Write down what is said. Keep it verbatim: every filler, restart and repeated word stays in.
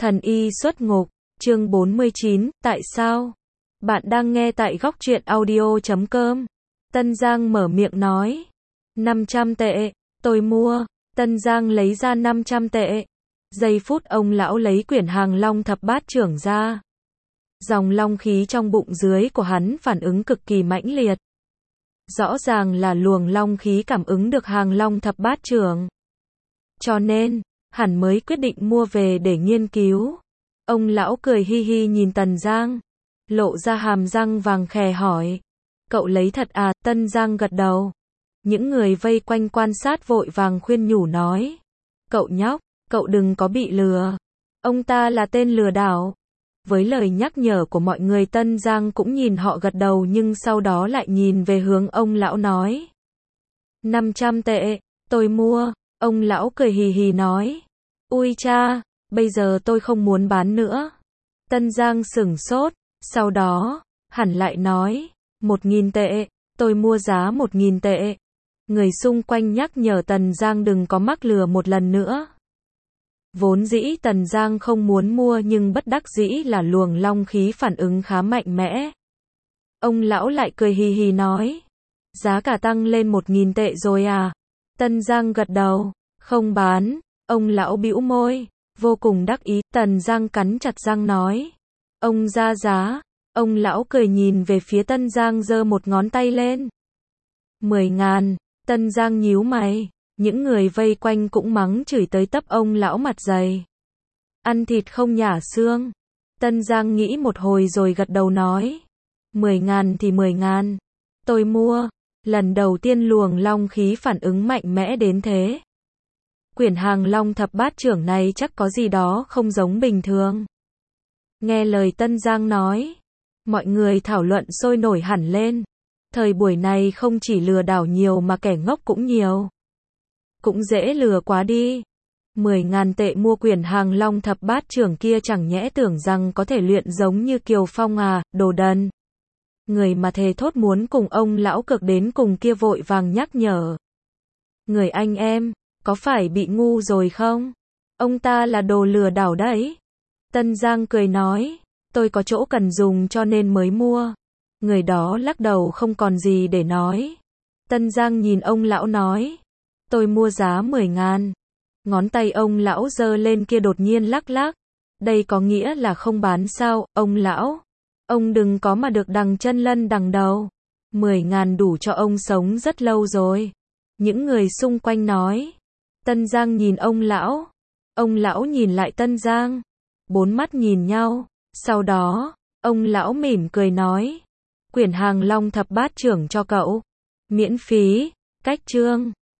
Thần y xuất ngục, chương bốn mươi chín, tại sao? Bạn đang nghe tại góc truyện audio chấm com. Tân Giang mở miệng nói. năm trăm tệ, tôi mua. Tân Giang lấy ra năm trăm tệ. Giây phút ông lão lấy quyển hàng long thập bát trưởng ra. Dòng long khí trong bụng dưới của hắn phản ứng cực kỳ mãnh liệt. Rõ ràng là luồng long khí cảm ứng được hàng long thập bát trưởng. Cho nên, hắn mới quyết định mua về để nghiên cứu. Ông lão cười hi hi nhìn Tần Giang, lộ ra hàm răng vàng khè hỏi. Cậu lấy thật à? Tân Giang gật đầu. Những người vây quanh quan sát vội vàng khuyên nhủ nói. Cậu nhóc, cậu đừng có bị lừa. Ông ta là tên lừa đảo. Với lời nhắc nhở của mọi người, Tân Giang cũng nhìn họ gật đầu, nhưng sau đó lại nhìn về hướng ông lão nói. năm trăm tệ, tôi mua. Ông lão cười hì hì nói. Ui cha, bây giờ tôi không muốn bán nữa. Tân Giang sửng sốt, sau đó, hẳn lại nói. Một nghìn tệ, tôi mua giá một nghìn tệ. Người xung quanh nhắc nhở Tần Giang đừng có mắc lừa một lần nữa. Vốn dĩ Tần Giang không muốn mua, nhưng bất đắc dĩ là luồng long khí phản ứng khá mạnh mẽ. Ông lão lại cười hì hì nói. Giá cả tăng lên một nghìn tệ rồi à? Tân Giang gật đầu. Không bán. Ông lão bĩu môi, vô cùng đắc ý. Tần Giang cắn chặt răng nói. Ông ra giá. Ông lão cười nhìn về phía Tân Giang, giơ một ngón tay lên. Mười ngàn. Tân Giang nhíu mày. Những người vây quanh cũng mắng chửi tới tấp ông lão mặt dày. Ăn thịt không nhả xương. Tân Giang nghĩ một hồi rồi gật đầu nói. Mười ngàn thì mười ngàn. Tôi mua. Lần đầu tiên luồng long khí phản ứng mạnh mẽ đến thế. Quyển hàng long thập bát trưởng này chắc có gì đó không giống bình thường. Nghe lời Tân Giang nói, mọi người thảo luận sôi nổi hẳn lên. Thời buổi này không chỉ lừa đảo nhiều mà kẻ ngốc cũng nhiều. Cũng dễ lừa quá đi. Mười ngàn tệ mua quyển hàng long thập bát trưởng kia, chẳng nhẽ tưởng rằng có thể luyện giống như Kiều Phong à? Đồ đần. Người mà thề thốt muốn cùng ông lão cực đến cùng kia vội vàng nhắc nhở. Người anh em, có phải bị ngu rồi không? Ông ta là đồ lừa đảo đấy. Tân Giang cười nói. Tôi có chỗ cần dùng cho nên mới mua. Người đó lắc đầu không còn gì để nói. Tân Giang nhìn ông lão nói. Tôi mua giá mười ngàn. Ngón tay ông lão giơ lên kia đột nhiên lắc lắc. Đây có nghĩa là không bán sao, ông lão? Ông đừng có mà được đằng chân lân đằng đầu. Mười ngàn đủ cho ông sống rất lâu rồi. Những người xung quanh nói. Tân Giang nhìn ông lão. Ông lão nhìn lại Tân Giang. Bốn mắt nhìn nhau. Sau đó, ông lão mỉm cười nói. Quyển hàng long thập bát trưởng cho cậu. Miễn phí. Cách chương.